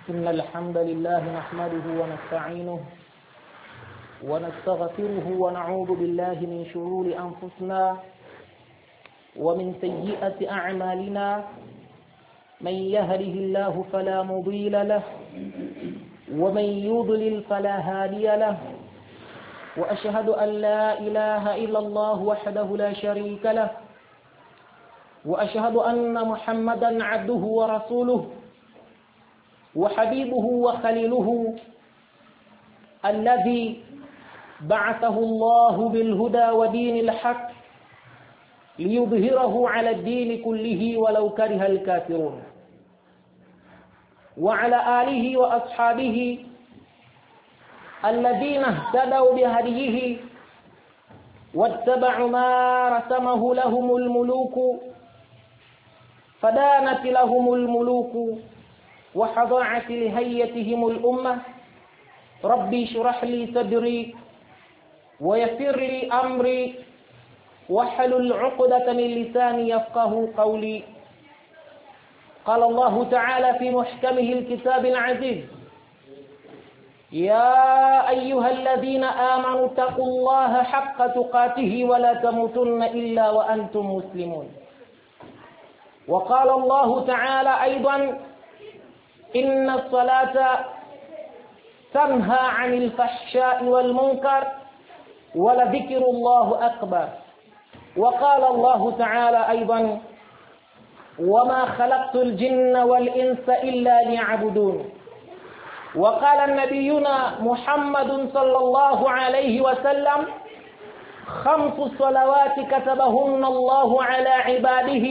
إن الحمد لله نحمده ونستعينه ونستغفره ونعوذ بالله من شرور أنفسنا ومن سيئات أعمالنا. من يهده الله فلا مضل له ومن يضلل فلا هادي له. وأشهد أن لا إله إلا الله وحده لا شريك له وأشهد أن محمدا عبده ورسوله وحبيبه وخليله الذي بعثه الله بالهدى ودين الحق ليظهره على الدين كله ولو كره الكافرون. وعلى آله وأصحابه الذين اهتدوا بهديه واتبعوا ما رسمه لهم الملوك فدانت لهم الملوك وحضعت لهيتهم الأمة. ربي اشرح لي صدري ويسر لي أمري واحلل عقدة من لساني يفقه قولي. قال الله تعالى في محكمه الكتاب العزيز: يا أيها الذين آمنوا اتقوا الله حق تقاته ولا تموتن إلا وأنتم مسلمون. وقال الله تعالى أيضا: إن الصلاة تنهى عن الفحشاء والمنكر ولذكر الله أكبر. وقال الله تعالى أيضا: وما خلقت الجن والإنس إلا ليعبدون. وقال نبينا محمد صلى الله عليه وسلم: 5 صلوات كتبهن الله على عباده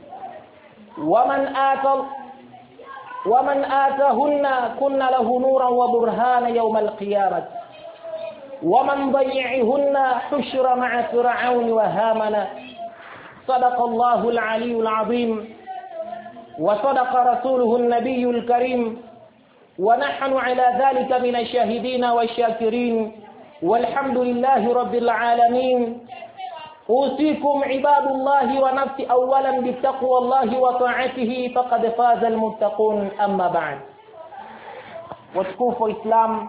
ومن آتاهن كن له نورا وبرهانا يوم القيامة ومن ضيعهن حشر مع فرعون وهامان. صدق الله العلي العظيم وصدق رسوله النبي الكريم ونحن على ذلك من الشاهدين والشاكرين والحمد لله رب العالمين. أوصيكم عباد الله ونفسي أولا بتقوى الله وطاعته فقد فاز المتقون. أما بعد. watukufu Islam,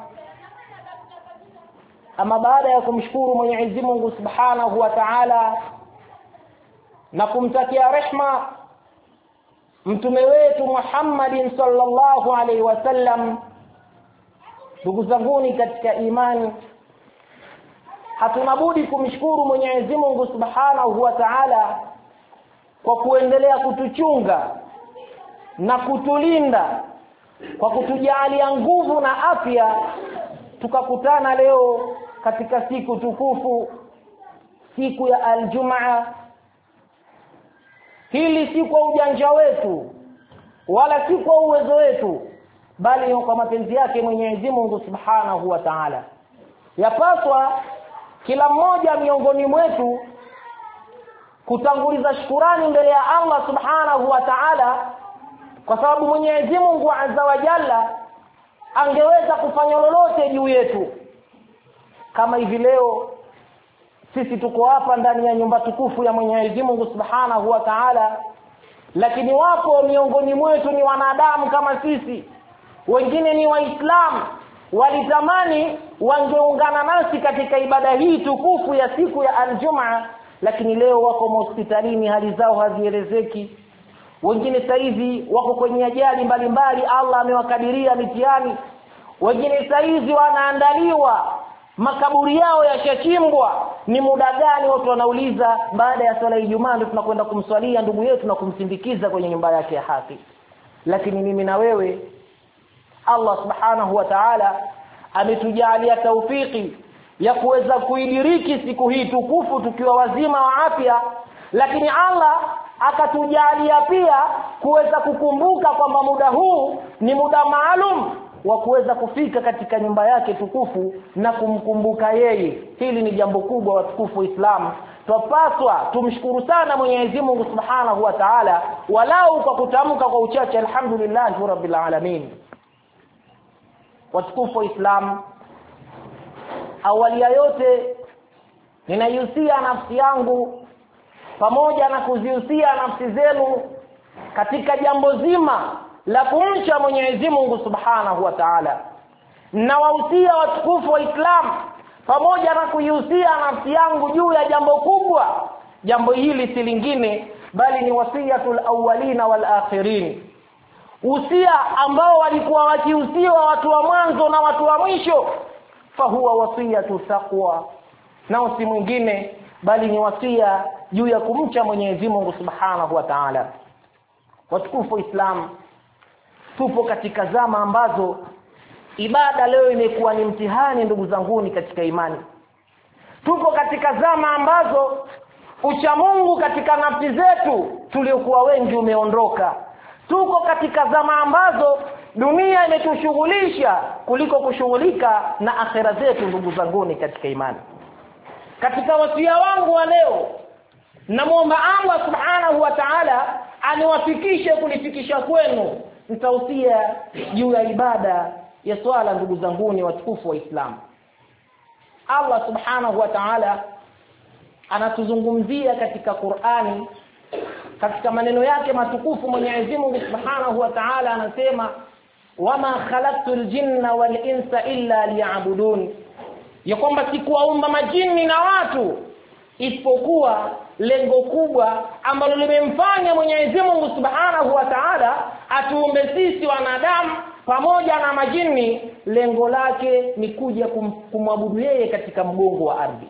ama baada ya kumshukuru Mwenyezi Mungu Subhanahu wa Ta'ala na kumtakia rehma mtume wetu Muhammadin sallallahu alaihi wasallam, ndugu zanguni katika imani, hatuna budi kumshukuru Mwenyezi Mungu Subhanahu wa Ta'ala kwa kuendelea kutuchunga na kutulinda, kwa kutujalia nguvu na afya tukakutana leo katika siku tukufu, siku ya Aljumaa. Hili si kwa ujanja wetu wala si kwa uwezo wetu, bali ni kwa mapenzi yake Mwenyezi Mungu Subhanahu wa Ta'ala. Yapaswa kila mmoja miongoni mwetu kutanguliza shukrani mbele ya Allah Subhanahu wa Ta'ala, kwa sababu Mwenyezi Mungu Azza wa Jalla angeweza kufanya lolote juu yetu. Kama hivi leo sisi tuko hapa ndani ya nyumba tukufu ya Mwenyezi Mungu Subhanahu wa Ta'ala, lakini wapo miongoni mwetu ni wanadamu kama sisi, wengine ni Waislamu, walitamani wangeungana nasi katika ibada hii tukufu ya siku ya Aljumaa, lakini leo wako hospitalini, hali zao hazielezeki. Wengine saizi wako kwenye ajali mbalimbali, Allah amewakadiria mitihani. Wengine saizi wanaandaliwa, makaburi yao yashachimbwa. Ni muda gani watu wanauliza, baada ya swala ya Ijumaa ndio tunakwenda kumswalia ndugu yetu na kumsindikiza kwenye nyumba yake ya haki. Lakini mimi na wewe Allah Subhanahu wa Ta'ala ametujalia taufiki ya kuweza kuidiriki siku hii tukufu tukiwa wazima wa afya, lakini Allah akatujalia pia kuweza kukumbuka kwamba muda huu ni muda maalum wa kuweza kufika katika nyumba yake tukufu na kumkumbuka yeye. Hili ni jambo kubwa watukufu Islam. Tupaswa tumshukuru sana Mwenyezi Mungu Subhanahu wa Ta'ala, walau kwa kutamka kwa uchache alhamdulillah rabbil alamin. Watukufu Islam, awali ya yote ninaihusia nafsi yangu pamoja na kuzihusia nafsi zenu katika jambo zima la kumcha Mwenyezi Mungu Subhanahu wa Ta'ala. Na wahusia watukufu wa Islam pamoja na kuihusia nafsi yangu juu ya jambo kubwa. Jambo hili si lingine bali ni wasiyatul awwalina wal akhirin. Usia ambao walikuwa wakihusiwa watu wa mwanzo na watu wa mwisho, fahuwa wasiyatu taqwa, na si mwingine bali ni wasia juu ya kumcha Mwenyezi Mungu Subhanahu wa Ta'ala. Watukufu Islam, tupo katika zama ambazo ibada leo imekuwa ni mtihani ndugu zanguni katika imani. Tupo katika zama ambazo ucha Mungu katika nafsi zetu tuliokuwa wengi umeondoka. Tuko katika zama ambazo dunia imetushughulisha kuliko kushughulika na akhera zetu ndugu zanguni katika imani. Katika wasia wangu wa leo, namuomba Allah Subhanahu wa Ta'ala aniwafikishe kunifikisha kwenu, nitahusia juu ya ibada ya swala ndugu zanguni watukufu wa Islam. Allah Subhanahu wa Ta'ala anatuzungumzia katika Qur'ani, katika maneno yake matukufu. Mwenyezi Mungu Subhanahu wa Ta'ala anasema, wama khalaqtul jinna wal insa illa liya'budun, ya kwamba sikuwaumba majini na watu isipokuwa lengo kubwa ambalo limemfanya Mwenyezi Mungu Subhanahu wa Ta'ala atuumbe sisi wanadamu pamoja na majini. Lengo lake ni kuja kumwabudu yeye katika mgongo wa ardhi.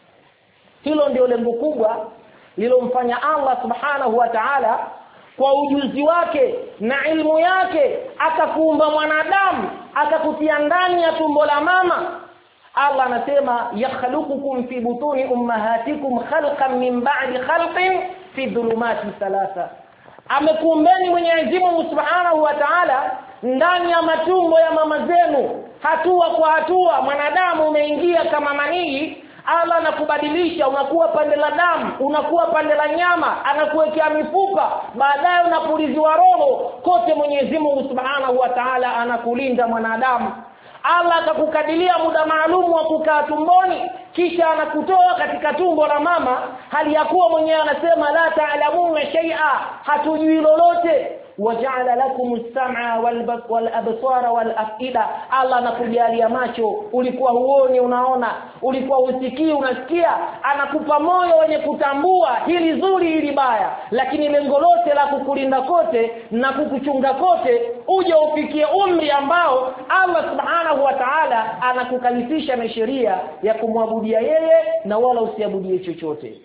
Hilo ndio lengo kubwa lilomfanya Allah Subhanahu wa Ta'ala kwa ujuzi wake na ilmu yake akakuumba mwanadamu, akakutia ndani ya tumbo la mama. Allah anasema, yakhluqukum fi butuni ummahatikum khalqan min ba'di khalqin fi dhulumati thalatha. Amekuumbeni Mwenyezi Mungu Subhanahu wa Ta'ala ndani ya matumbo ya mama zenu, hatua kwa hatua. Mwanadamu umeingia kama manii, Allah anakubadilisha, unakuwa pande la damu, unakuwa pande la nyama, anakuwekea mifupa, baadaye unapuliziwa roho. Kote Mwenyezi Mungu Subhanahu wa Ta'ala anakulinda mwanadamu. Allah akakukadiria muda maalum wa kukaa tumboni, kisha anakutoa katika tumbo la mama hali ya kuwa mwenyewe anasema la ta'lamuna shay'a, hatujui lolote. Waja'ala lakumus sam'a wal absara wal afida, Allah anakujalia macho, ulikuwa huoni unaona, ulikuwa usikii unasikia. Anakupa moyo wenye kutambua hili zuri hili baya, lakini lengo lote la kukulinda kote na kukuchunga kote uje ufikie umri ambao Allah Subhanahu wa Ta'ala anakukalifisha na sheria ya kumwabudia yeye na wala usiabudie chochote.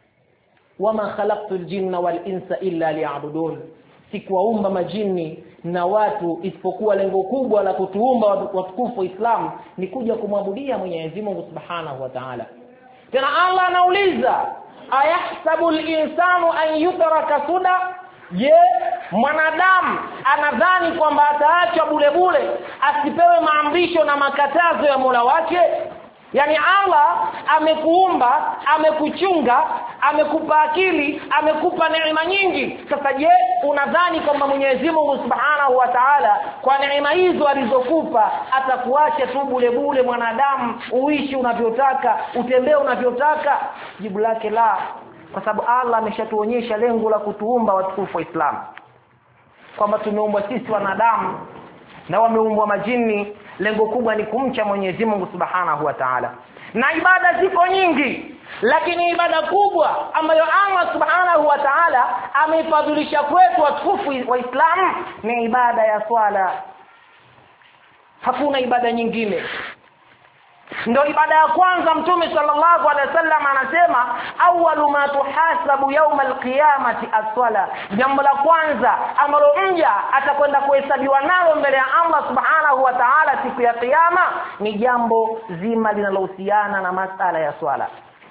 Wama khalaqtul jinna wal insa illa liya'budun, sikuwaumba majini na watu isipokuwa lengo kubwa la kutuumba watukufu Islam ni kuja kumwabudia Mwenyezi Mungu Subhanahu wa Ta'ala. Tena Allah anauliza, ayahsabul insanu an yutraka suda, je, mwanadamu anadhani kwamba ataachwa bure bure asipewe maamrisho na makatazo ya Mola wake? Yani Allah amekuumba, amekuchunga, amekupa akili, amekupa neema nyingi. Sasa je, unadhani kwamba Mwenyezi Mungu Subhanahu wa Ta'ala kwa neema hizo alizokupa atakuacha tu bure bure mwanadamu uishi unavyotaka, utembee unavyotaka? Jibu lake la, kwa sababu Allah ameshatuonyesha lengo la kutuumba watukufu wa Islam, kwamba tumeumbwa sisi wanadamu na wameumbwa majini. Lengo kubwa ni kumcha Mwenyezi Mungu Subhanahu wa Ta'ala. Na ibada ziko nyingi, lakini ibada kubwa ambayo Allah Subhanahu wa Ta'ala ameifadhilisha kwetu watukufu wa Islam ni ibada ya swala. Hakuna ibada nyingine. Ndio ibada ya kwanza. Mtume sallallahu alaihi wasallam anasema, awwalu ma tuhasabu yawm alqiyamati as-sala, jambo la kwanza ambalo mja atakwenda kuhesabiwa nalo mbele ya Allah Subhanahu wa Ta'ala siku ya kiyama ni jambo zima linalohusiana na masala ya swala.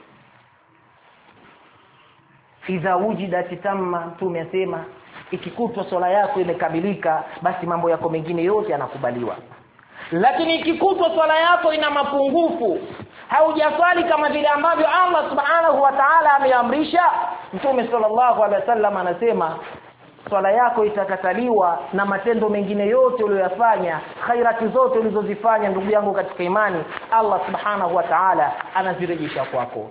Idha wujidat tamma, Mtume asema, ikikutwa swala yako imekamilika, basi mambo yako mengine yote yanakubaliwa. Lakini ikikutwa swala yako ina mapungufu, haujaswali kama vile ambavyo Allah Subhanahu wa Ta'ala ameamrisha, Mtume sallallahu alaihi wasallam anasema swala yako itakataliwa na matendo mengine yote uliyofanya, khairati zote ulizozifanya ndugu yangu katika imani, Allah Subhanahu wa Ta'ala anazirejesha kwako.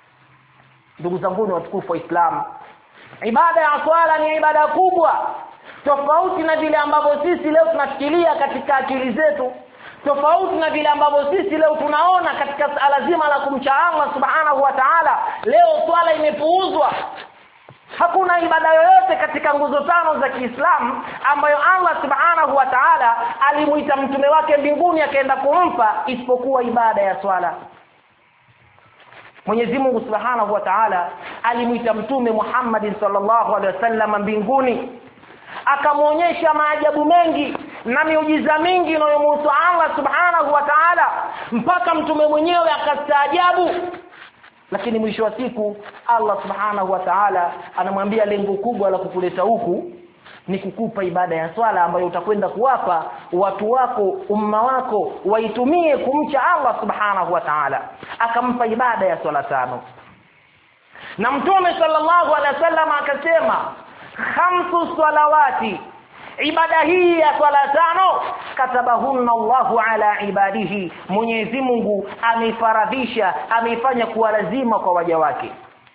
Ndugu zangu watukufu wa Islam, ibada ya swala ni ibada kubwa. tofauti na vile ambavyo sisi leo tunafikiria katika akili zetu, tofauti na vile ambavyo sisi leo tunaona katika suala zima la kumcha Allah subhanahu wa ta'ala. Leo swala imepuuzwa. Hakuna ibada yoyote katika nguzo tano za Kiislamu ambayo Allah subhanahu wa ta'ala alimuita mtume wake mbinguni akaenda kumpa isipokuwa ibada ya swala. Mwenyezi Mungu subhanahu wa ta'ala alimuita mtume Muhammad sallallahu alaihi wasallam mbinguni, akamuonyesha maajabu mengi na miujiza mingi inayomhusu Allah subhanahu wa ta'ala, mpaka mtume mwenyewe akastaajabu. Lakini mwisho wa siku Allah subhanahu wa ta'ala anamwambia lengo kubwa la kukuleta huku ni kukupa ibada ya swala ambayo utakwenda kuwapa watu wako, umma wako, waitumie kumcha Allah subhanahu wa ta'ala. Akampa ibada ya swala 5. Na mtume sallallahu alaihi wasallam akasema 5 salawati, ibada hii ya swala 5 katabahunna Allahu ala ibadihi, Mwenyezi Mungu amefaradhisha, ameifanya kuwa lazima kwa waja wake.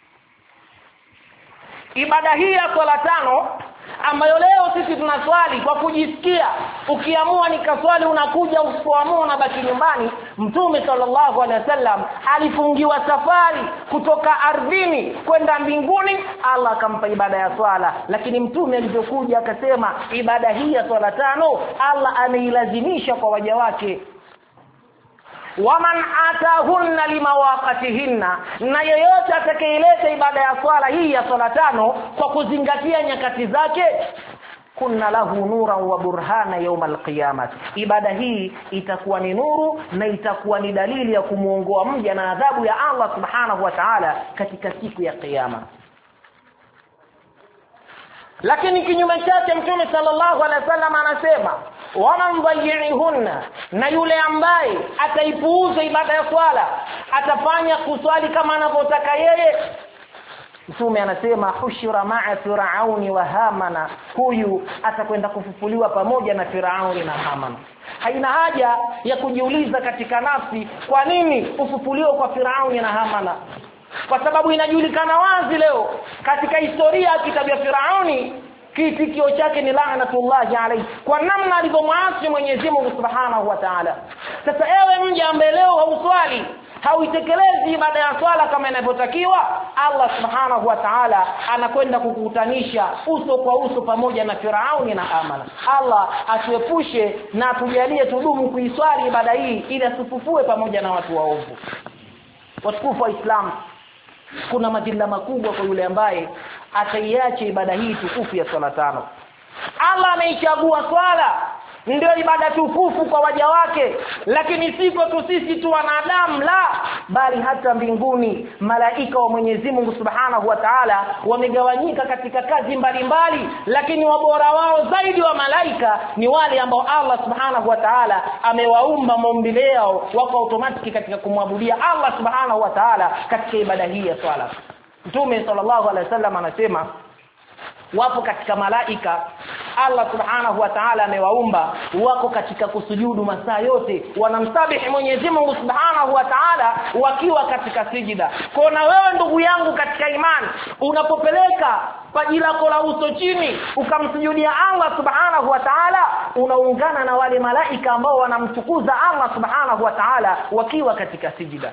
Ibada hii ya swala 5 ambayo leo sisi tunaswali kwa kujisikia, ukiamua nikaswali unakuja, usipoamua unabaki nyumbani. Mtume sallallahu alaihi wasallam alifungiwa safari kutoka ardhini kwenda mbinguni, Allah akampa ibada ya swala. Lakini mtume alipokuja akasema ibada hii ya swala 5 Allah ameilazimisha kwa waja wake. Waman atahunna limawaqatihinna, na yeyote atakayeleta ibada ya swala hii ya swala 5 kwa kuzingatia nyakati zake, kunna lahu nuran wa burhana yawmal qiyamah, ibada hii itakuwa ni nuru na itakuwa ni dalili ya kumuongoa mja na adhabu ya Allah subhanahu wa ta'ala katika siku ya kiyama. Lakini kinyume chake mtume sallallahu alaihi wasallam anasema waman dhayyihunna, na yule ambaye ataipuuza ibada ya swala, atafanya kuswali kama anavyotaka yeye, mtume anasema hushira ma'a Firauni wa Hamana, huyu atakwenda kufufuliwa pamoja na Firauni na Hamana. Haina haja ya kujiuliza katika nafsi kwa nini ufufuliwe kwa Firauni na Hamana, kwa sababu inajulikana wazi leo katika historia ya kitabu ya Firauni kitikio chake ni laanatullahi alayhi, kwa namna alivyomwasi Mwenyezi Mungu subhanahu wa ta'ala. Sasa ewe mja ambaye leo hauswali, hauitekelezi ibada ya swala kama inavyotakiwa, Allah subhanahu wa ta'ala anakwenda kukutanisha uso kwa uso pamoja na Firauni na Hamana. Allah atuepushe na atujalie tudumu kuiswali ibada hii ili asifufue pamoja na watu waovu. Watukufu wa Islam, kuna madhila makubwa kwa yule ambaye ataiacha ibada hii tukufu ya swala 5. Allah ameichagua swala ndio ibada tukufu kwa waja wake, lakini siko tu sisi tu wanadamu, la, bali hata mbinguni malaika wa Mwenyezi Mungu subhanahu wa ta'ala wamegawanyika katika kazi mbalimbali, lakini wabora wao zaidi wa malaika ni wale ambao Allah subhanahu wa ta'ala amewaumba maumbile yao wako automatic katika kumwabudia Allah subhanahu wa ta'ala katika ibada hii ya swala. Mtume sallallahu alaihi wasallam anasema wapo katika malaika Allah subhanahu wa ta'ala amewaumba wako katika kusujudu masaa yote, wanamsabihi Mwenyezi Mungu subhanahu wa ta'ala wakiwa katika sijida. Kwa na wewe ndugu yangu katika imani, unapopeleka paji lako la uso chini ukamsujudia Allah subhanahu wa ta'ala, unaungana na wale malaika ambao wanamtukuza Allah subhanahu wa ta'ala wakiwa katika sijida.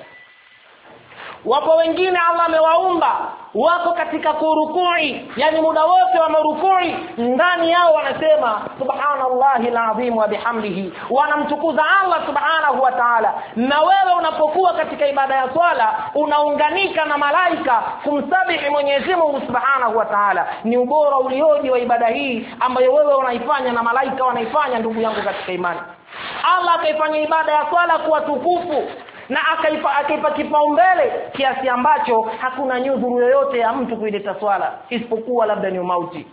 Wapo wengine Allah amewaumba wako katika kurukui, yani muda wote wa marukui ndani yao wanasema subhanallahi alazim wa bihamdihi, wanamtukuza Allah subhanahu wa ta'ala. Na wewe unapokuwa katika ibada ya swala unaunganika na malaika kumsabihi Mwenyezi Mungu subhanahu wa ta'ala. Ni ubora ulioje wa ibada hii ambayo wewe unaifanya na malaika wanaifanya, ndugu yangu katika imani. Allah akaifanya ibada ya swala kuwa tukufu na akaipa kipaumbele kiasi ambacho hakuna nyudhuru yoyote ya mtu kuileta swala isipokuwa labda ni mauti.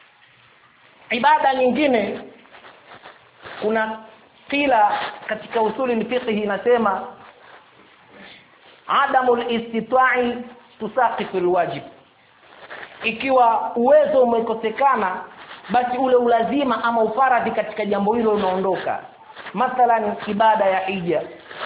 Ibada nyingine, kuna kila katika usuli fiqh inasema adamul istita'i tusaqitu alwajib, ikiwa uwezo umekosekana basi ule ulazima ama ufaradhi katika jambo hilo unaondoka. Mathalan ibada ya hija,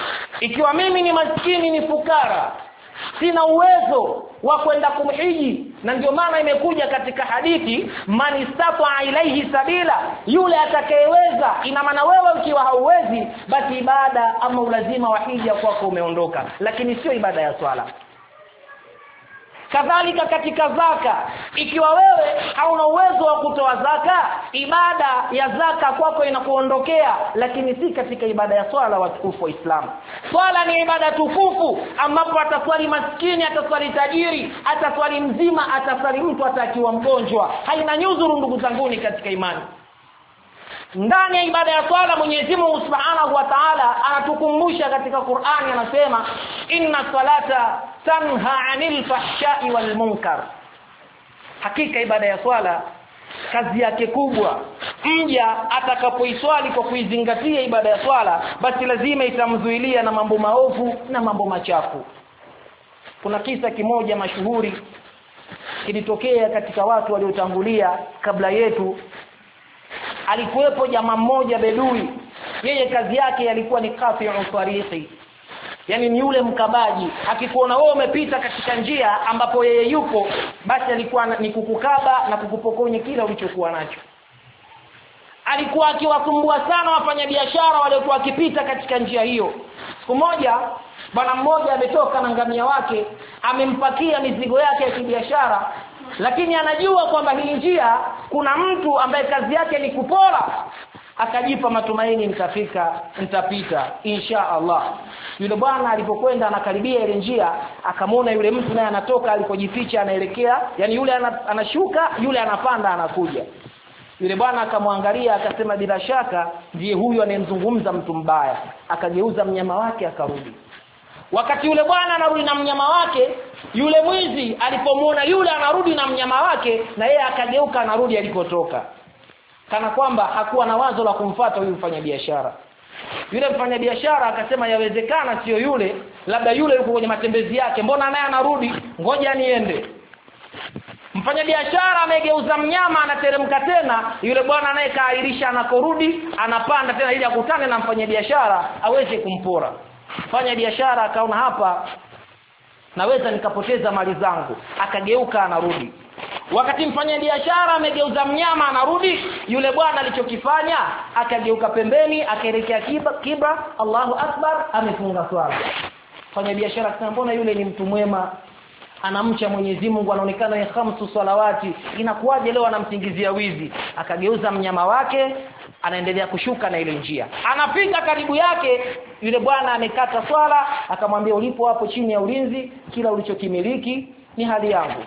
ikiwa mimi ni maskini, ni fukara, sina uwezo wa kwenda kumhiji, Na ndio maana imekuja katika hadithi, man istata ilaihi sabila, yule atakayeweza. Ina maana wewe ukiwa hauwezi, basi ibada ama ulazima wa hija kwako umeondoka, lakini sio ibada ya swala. Kadhalika katika zaka, ikiwa wewe hauna uwezo wa kutoa zaka, ibada ya zaka kwako inakuondokea, lakini si katika ibada ya swala. Watukufu wa Islam, swala ni ibada tukufu ambapo ataswali maskini, ataswali tajiri, ataswali mzima, ataswali mtu atakiwa mgonjwa. Haina nyuzuru ndugu zanguni katika imani. Ndani ya ibada ya swala Mwenyezi Mungu Subhanahu wa Ta'ala anatukumbusha katika Qur'ani, anasema inna salata tanha 'anil fahsha'i wal munkar. Hakika ibada ya swala kazi yake kubwa, mja atakapoiswali kwa kuizingatia ibada ya swala, basi lazima itamzuilia na mambo maovu na mambo machafu. Kuna kisa kimoja mashuhuri kilitokea katika watu waliotangulia kabla yetu. Alikuwepo jamaa mmoja bedui, yeye kazi yake alikuwa ni qati'u tariqi, yani ni yule mkabaji. Akikuona wewe umepita katika njia ambapo yeye yupo, basi alikuwa ni kukukaba na kukupokonya kila ulichokuwa nacho. Alikuwa akiwasumbua sana wafanyabiashara waliokuwa wakipita katika njia hiyo. Siku moja bwana mmoja ametoka na ngamia wake, amempakia mizigo yake ya kibiashara, lakini anajua kwamba hii njia kuna mtu ambaye kazi yake ni kupora. Akajipa matumaini, nitapita insha Allah. Yule bwana alipokwenda anakaribia ile njia, akamwona yule mtu naye anatoka alikojificha anaelekea, yani yule anashuka, yule anapanda, anakuja. Yule bwana akamwangalia akasema, bila shaka ndiye huyu anayemzungumza mtu mbaya. Akageuza mnyama wake akarudi. Wakati yule bwana anarudi na mnyama wake, yule mwizi alipomuona yule anarudi na mnyama wake, na yeye akageuka anarudi alikotoka, kana kwamba hakuwa na wazo la kumfuata huyu mfanyabiashara. Yule mfanyabiashara akasema, yawezekana sio yule, labda yule yuko kwenye matembezi yake, mbona naye anarudi, ngoja niende. Mfanyabiashara amegeuza mnyama, anateremka tena. Yule bwana naye kaahirisha, anakorudi anapanda tena ili akutane na mfanyabiashara aweze kumpora. Mfanyabiashara akaona, hapa naweza nikapoteza mali zangu, akageuka anarudi. Wakati mfanyabiashara amegeuza mnyama anarudi, yule bwana alichokifanya akageuka pembeni, akaelekea kibla, Allahu Akbar, amefunga swala. Mfanyabiashara akasema, mbona yule ni mtu mwema, anamcha Mwenyezi Mungu, anaonekana ni 5 salawati, inakuwaje leo anamsingizia wizi? Akageuza mnyama wake, anaendelea kushuka na ile njia. Anafika karibu yake, yule bwana amekata swala, akamwambia, ulipo hapo chini ya ulinzi, kila ulichokimiliki ni hali yangu.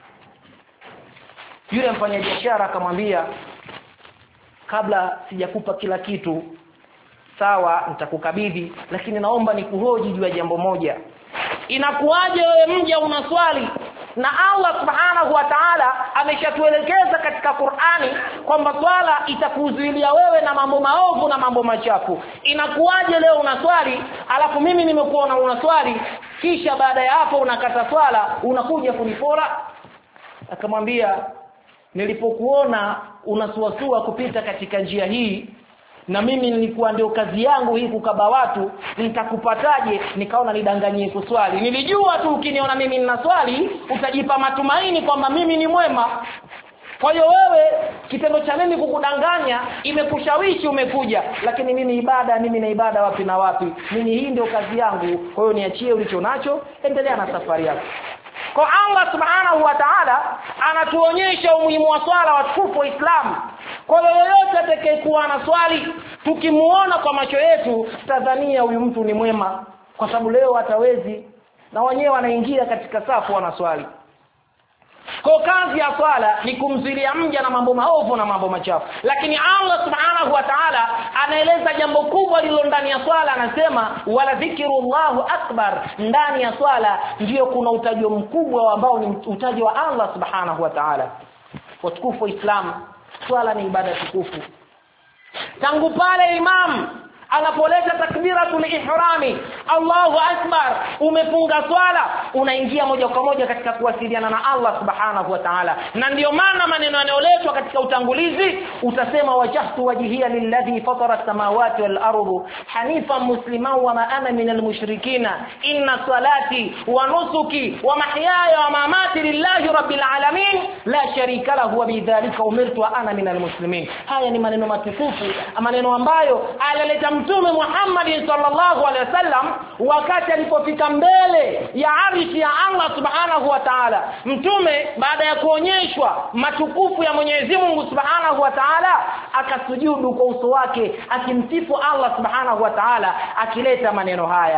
Yule mfanyabiashara akamwambia, kabla sijakupa kila kitu, sawa nitakukabidhi, lakini naomba nikuhoji juu ya jambo moja. Inakuwaje wewe mja unaswali na Allah Subhanahu wa Ta'ala ameshatuelekeza katika Qur'ani kwamba swala itakuzuilia wewe na mambo maovu na mambo machafu? Inakuwaje leo unaswali alafu mimi nimekuona unaswali, kisha baada ya hapo unakata swala unakuja kunipora? Akamwambia, nilipokuona unasuasua kupita katika njia hii, na mimi nilikuwa ndio kazi yangu hii kukaba watu, nitakupataje? Nikaona nidanganyie kuswali. Nilijua tu ukiniona mimi ninaswali utajipa matumaini kwamba mimi ni mwema. Kwa hiyo wewe kitendo cha mimi kukudanganya imekushawishi umekuja, lakini mimi na ibada wapi na wapi? Mimi hii ndio kazi yangu. Kwa hiyo niachie ulicho nacho, endelea na safari yako. Kwa Allah Subhanahu wa Ta'ala anatuonyesha umuhimu wa swala, watukufu wa Islam. Kwa yoyote atakayekuwa na swali, tukimuona kwa macho yetu tadhania huyu mtu ni mwema, kwa sababu leo hatawezi na wenyewe wanaingia katika safu wanaswali. Kwa kazi ya swala ni kumzuilia mja na mambo maovu na mambo machafu. Lakini Allah Subhanahu wa Ta'ala anaeleza jambo kubwa lilo ndani ya swala, anasema wala dhikrullahu akbar. Ndani ya swala ndio kuna utajo mkubwa ambao ni utajo wa Allah Subhanahu wa Ta'ala. Watukufu wa Islam, swala ni ibada tukufu. Tangu pale imam anapoleta takbiratul ihrami, Allahu akbar, umefunga swala, unaingia moja kwa moja katika kuwasiliana na Allah subhanahu wa ta'ala. Na ndio maana maneno yanayoletwa katika utangulizi utasema wajhtu wajhiya lilladhi fatara as-samawati wal ardi hanifan musliman wa ma ana minal mushrikina inna salati wa nusuki wa mahyaya wa mamati lillahi rabbil alamin la sharika lahu wa bidhalika umirtu wa ana minal muslimin. Haya ni maneno matukufu, maneno ambayo alileta Mtume Muhammad sallallahu alaihi wasallam wakati alipofika mbele ya arshi ya Allah subhanahu wa ta'ala. Mtume baada ya kuonyeshwa matukufu ya Mwenyezi Mungu subhanahu wa ta'ala akasujudu kwa uso wake akimsifu Allah subhanahu wa ta'ala, akileta maneno haya: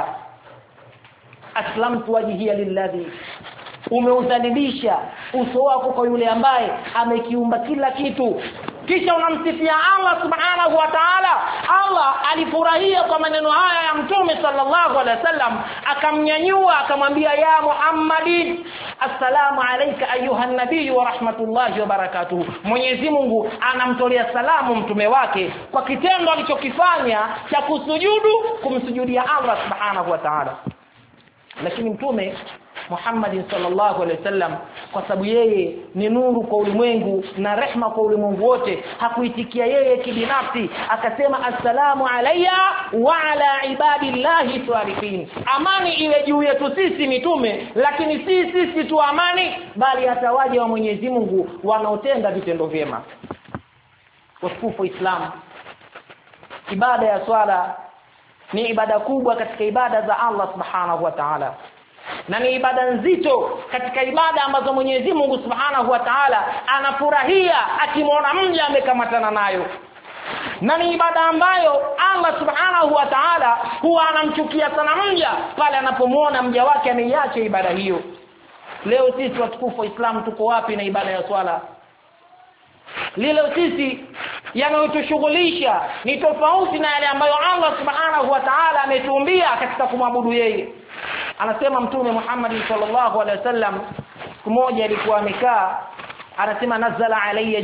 aslamtu wajhiya lilladhi, umeudhalilisha uso wako kwa yule ambaye amekiumba kila kitu. Kisha unamsifia Allah subhanahu wa ta'ala. Allah alifurahia kwa maneno haya ya Mtume sallallahu alaihi wasallam, akamnyanyua akamwambia ya Muhammadin assalamu alayka ayuha nabii wa rahmatullahi wa barakatuh. Mwenyezi Mungu anamtolea salamu mtume wake kwa kitendo alichokifanya cha kusujudu, kumsujudia Allah subhanahu wa ta'ala. Lakini Mtume Muhammad sallallahu alaihi wasallam, kwa sababu yeye ni nuru kwa ulimwengu na rehma kwa ulimwengu wote, hakuitikia yeye kibinafsi, akasema assalamu alayya wa ala ibadillahi salihin, amani iwe juu yetu sisi mitume, lakini si sisi tu amani, bali hata waja wa Mwenyezi Mungu wanaotenda vitendo vyema. Watukufu Islam, ibada ya swala ni ibada kubwa katika ibada za Allah subhanahu wa ta'ala, na ni ibada nzito katika ibada ambazo Mwenyezi Mungu subhanahu wa ta'ala anafurahia akimwona mja amekamatana nayo, na ni ibada ambayo Allah subhanahu wa ta'ala huwa anamchukia sana mja pale anapomwona mja wake ameiacha ibada hiyo. Leo sisi watukufu wa Islam tuko wapi na ibada ya swala? Leo sisi yanayotushughulisha ni tofauti na yale ambayo Allah subhanahu wa ta'ala ametuumbia katika kumwabudu yeye. Anasema Mtume Muhammad sallallahu alaihi wasallam, siku moja alikuwa amekaa, anasema nazala alayya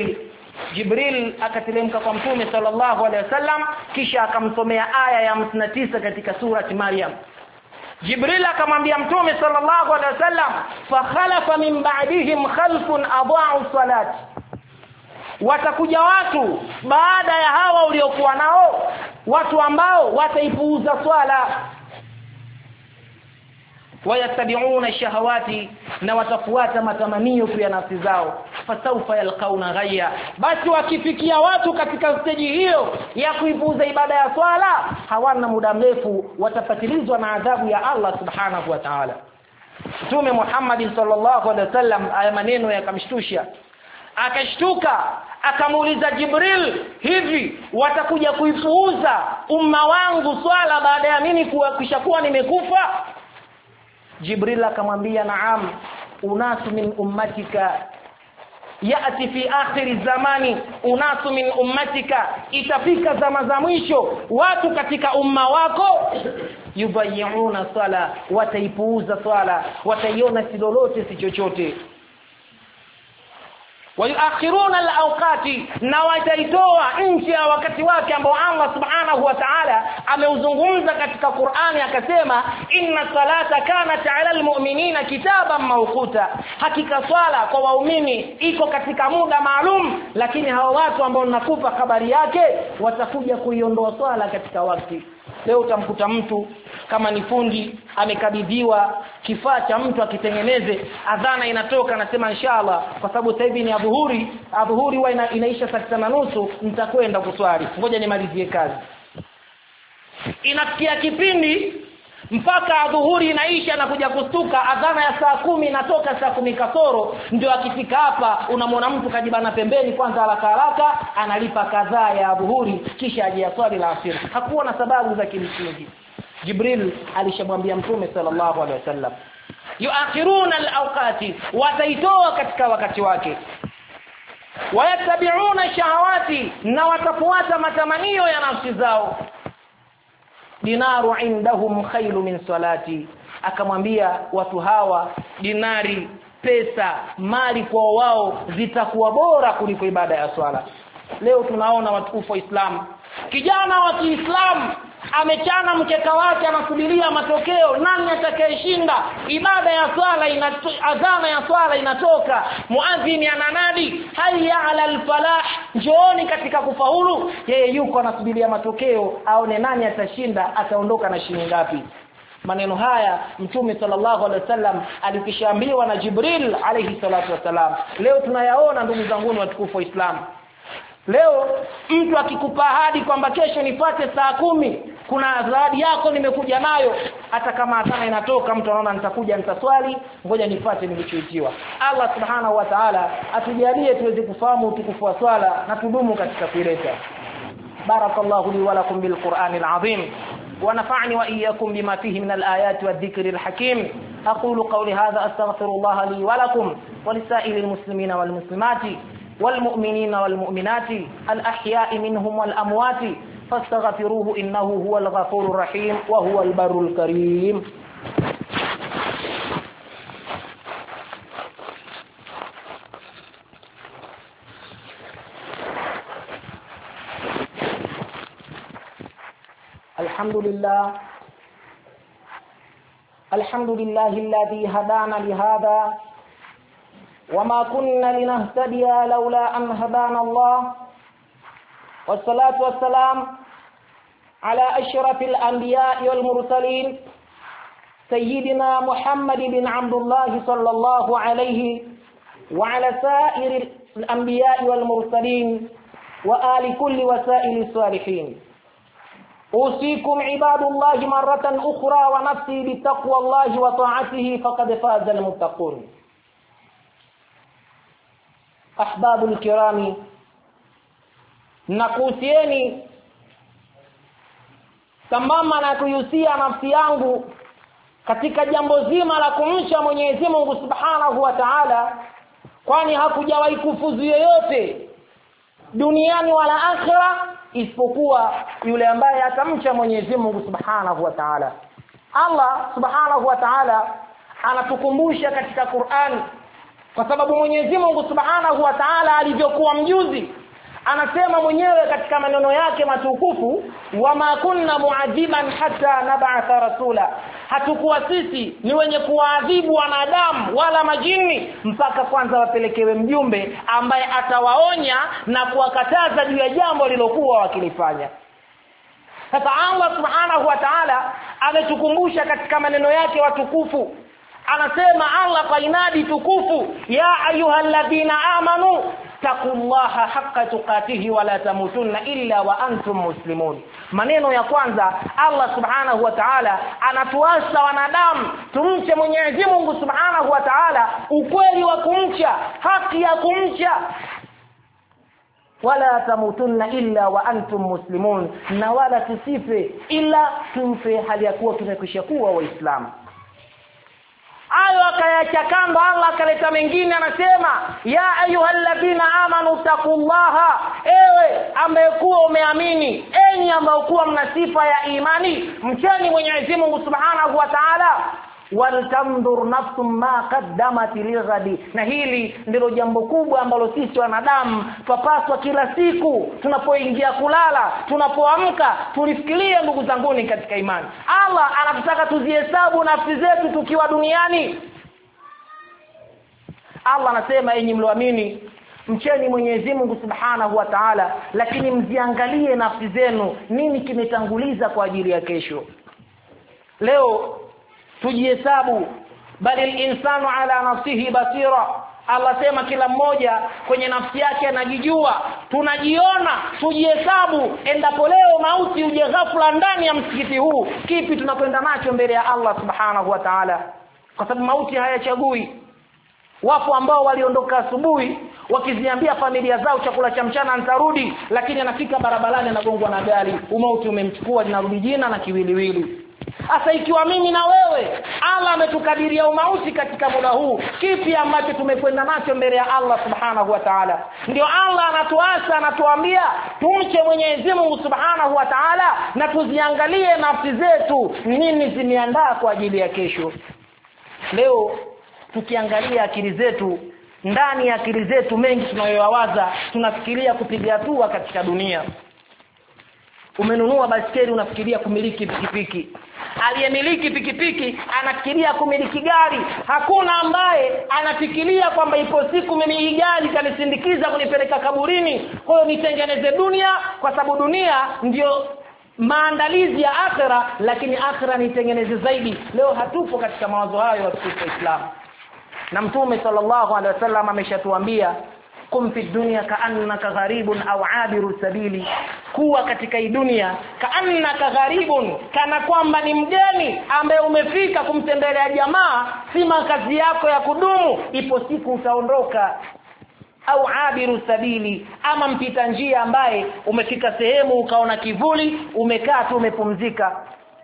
Jibril akatelemka kwa Mtume sallallahu alaihi wasallam, kisha akamsomea aya ya 59 katika surati Maryam. Jibril akamwambia Mtume sallallahu alaihi wasallam, fa khalafa min ba'dihim khalfun adaa'u salat, watakuja watu baada ya hawa uliokuwa nao, watu ambao wataipuuza swala, wayastabi'una shahawati, na watafuata matamanio ya nafsi zao, fasawfa yalqauna ghayya. Basi wakifikia watu katika stage hiyo ya kuipuuza ibada ya swala, hawana muda mrefu watapatilizwa na adhabu ya Allah subhanahu wa ta'ala. Mtume Muhammad sallallahu alaihi wasallam haya maneno yakamshtusha, akashtuka, akamuuliza Jibril, hivi watakuja kuipuuza umma wangu swala baada ya mimi kishakuwa nimekufa? Jibril akamwambia naam, unasu min ummatika yati fi akhir zamani, unasu min ummatika, itafika zama za mwisho watu katika umma wako yubayyuna sala, wataipuuza swala, wataiona si lolote si chochote, wayuakhiruna al-awqati, na wataitoa nje ya wakati wake ambao Allah subhanahu wa ta'ala ameuzungumza katika Qur'ani, akasema inna salata kanat 'ala al-mu'minina kitaban mawquta, hakika swala kwa waumini iko katika muda maalum, lakini hawa watu ambao nakupa habari yake watakuja kuiondoa swala katika wakati. Leo utamkuta mtu kama ni fundi amekabidhiwa kifaa cha mtu akitengeneze, adhana inatoka, anasema inshallah kwa sababu sasa hivi ni adhuhuri huwa inaisha saa 9:30, nitakwenda kuswali, ngoja nimalizie kazi. Inafikia kipindi mpaka adhuhuri inaisha na kuja kustuka, adhana ya saa 10 inatoka saa 10 kasoro, ndio akifika hapa unamwona mtu kajibana pembeni, kwanza haraka analipa kadhaa ya adhuhuri kisha aje swali la asiri. Hakuwa na sababu za kimsingi. Jibril alishamwambia Mtume sallallahu alaihi wasallam, yuakhiruna al-awqati, wataitoa katika wakati wake, wayatabi'una shahawati, na watafuata matamanio ya nafsi zao, dinaru indahum khairu min salati, akamwambia watu hawa dinari, pesa, mali kwa wao zitakuwa bora kuliko ibada ya swala. Leo tunaona watukufu wa Islam, kijana wa Kiislamu amechana mkeka wake anasubiria matokeo, nani atakayeshinda. Ibada ya swala adhana ya swala inatoka, muadhini ananadi hayya ala alfalah, njooni katika kufaulu. Yeye yuko anasubiria matokeo aone nani atashinda, ataondoka na shilingi ngapi. Maneno haya Mtume sallallahu alaihi wasallam alikishaambiwa na Jibril alayhi salatu wasalam. Leo tunayaona ndugu zangu watukufu wa Islam. Leo mtu akikupa ahadi kwamba kesho nipate saa 10, kuna zawadi yako nimekuja nayo, hata kama adhana inatoka mtu anaona nitakuja nitaswali, ngoja nipate nilichoitiwa. Allah subhanahu wa ta'ala atujalie tuweze kufahamu utukufu wa swala na tudumu katika kuileta. Barakallahu li wa lakum bil Qur'anil azim ونفعني وإياكم بما فيه من الآيات والذكر الحكيم. أقول قولي هذا أستغفر الله لي ولكم ولسائر المسلمين والمسلمات والمؤمنين والمؤمنات الأحياء منهم والأموات فاستغفروه إنه هو الغفور الرحيم وهو البر الكريم. الحمد لله الذي هدانا لهذا وما كنا لنهتدي لولا أن هدانا الله، والصلاة والسلام على أشرف الأنبياء والمرسلين سيدنا محمد بن عبد الله صلى الله عليه وعلى سائر الأنبياء والمرسلين وآل كل وسائل الصالحين. أوصيكم عباد الله مرة أخرى ونفسي بتقوى الله وطاعته فقد فاز المتقون. أحباب الكرام، nakuhusieni sambamba na kuhusia nafsi yangu katika jambo zima la kumcha Mwenyezi Mungu Subhanahu wa Ta'ala, kwani hakujawahi kufuzu yeyote duniani wala akhera isipokuwa yule ambaye atamcha Mwenyezi Mungu Subhanahu wa Ta'ala. Allah Subhanahu wa Ta'ala anatukumbusha katika Qur'an, kwa sababu Mwenyezi Mungu Subhanahu wa Ta'ala alivyokuwa mjuzi, anasema mwenyewe katika maneno yake matukufu, wama kunna mu'adhiban hatta nab'atha rasula, hatukuwa sisi ni wenye kuadhibu wanadamu wala majini mpaka kwanza wapelekewe mjumbe ambaye atawaonya na kuwakataza juu ya jambo lilokuwa wakilifanya. Sasa Allah Subhanahu wa Ta'ala ametukumbusha katika maneno yake watukufu, anasema Allah kwa inadi tukufu, ya ayyuhalladhina amanu taqullaha haqqa tuqatihi wa la tamutunna illa wa antum muslimun. Maneno ya kwanza, Allah Subhanahu wa Ta'ala anatuasa wanadamu tumche Mwenyezi Mungu Subhanahu wa Ta'ala, ukweli wa kumcha, haki ya kumcha, wala tamutunna illa wa antum muslimun, na wala tusife ila tufe hali ya kuwa tumekwisha kuwa waislamu. Ayo akayacha kando, Allah akaleta mengine, anasema ya ayyuhalladhina amanu taqullaha, ewe ambaye kuwa umeamini, enyi ambao kuwa mna sifa ya imani, mcheni Mwenyezi Mungu Subhanahu wa Ta'ala, waltanzur nafsum ma qaddamat lighadi. Na hili ndilo jambo kubwa ambalo sisi wanadamu twapaswa kila siku tunapoingia kulala, tunapoamka tulifikirie, ndugu zanguni katika imani. Allah anatutaka tuzihesabu nafsi zetu tukiwa duniani. Allah anasema, enyi mlioamini, mcheni Mwenyezi Mungu Subhanahu wa Ta'ala, lakini mziangalie nafsi zenu nini kimetanguliza kwa ajili ya kesho. Leo tujihesabu, bali al-insanu ala nafsihi basira. Allah sema kila mmoja kwenye nafsi yake anajijua. Tunajiona, tujihesabu. Endapo leo mauti uje ghafla ndani ya msikiti huu, kipi tunakwenda nacho mbele ya Allah Subhanahu wa Ta'ala? Kwa sababu mauti hayachagui. Wapo ambao waliondoka asubuhi wakiziambia familia zao chakula cha mchana nitarudi, lakini anafika barabarani anagongwa na gari, umauti umemchukua, linarudi jina na kiwiliwili. Asa ikiwa mimi na wewe Allah ametukadiria umauti katika muda huu, kipi ambacho tumekwenda nacho mbele ya Allah Subhanahu wa Ta'ala? Ndio Allah anatuasa, anatuambia tumche Mwenyezi Mungu Subhanahu wa Ta'ala na tuziangalie nafsi zetu nini zimeandaa kwa ajili ya kesho. Leo tukiangalia akili zetu, ndani ya akili zetu mengi tunayowaza, tunafikiria kupiga hatua katika dunia. Umenunua basikeli unafikiria kumiliki pikipiki. Aliyemiliki pikipiki anafikiria kumiliki gari. Hakuna ambaye anafikiria kwamba ipo siku mimi hii gari kanisindikiza kunipeleka kaburini. Kwa hiyo nitengeneze dunia, kwa sababu dunia ndio maandalizi ya akhera, lakini akhera nitengeneze zaidi. Leo hatupo katika mawazo hayo wa Uislamu. Na Mtume sallallahu alaihi wasallam ameshatuambia kum fi dunya ka'annaka gharibun au abiru sabili, kuwa katika hii dunia ka'annaka gharibun, kana kwamba ni mgeni ambaye umefika kumtembelea jamaa, si makazi yako ya kudumu, ipo siku utaondoka. Au abiru sabili, ama mpita njia ambaye umefika sehemu ukaona kivuli, umekaa tu umepumzika.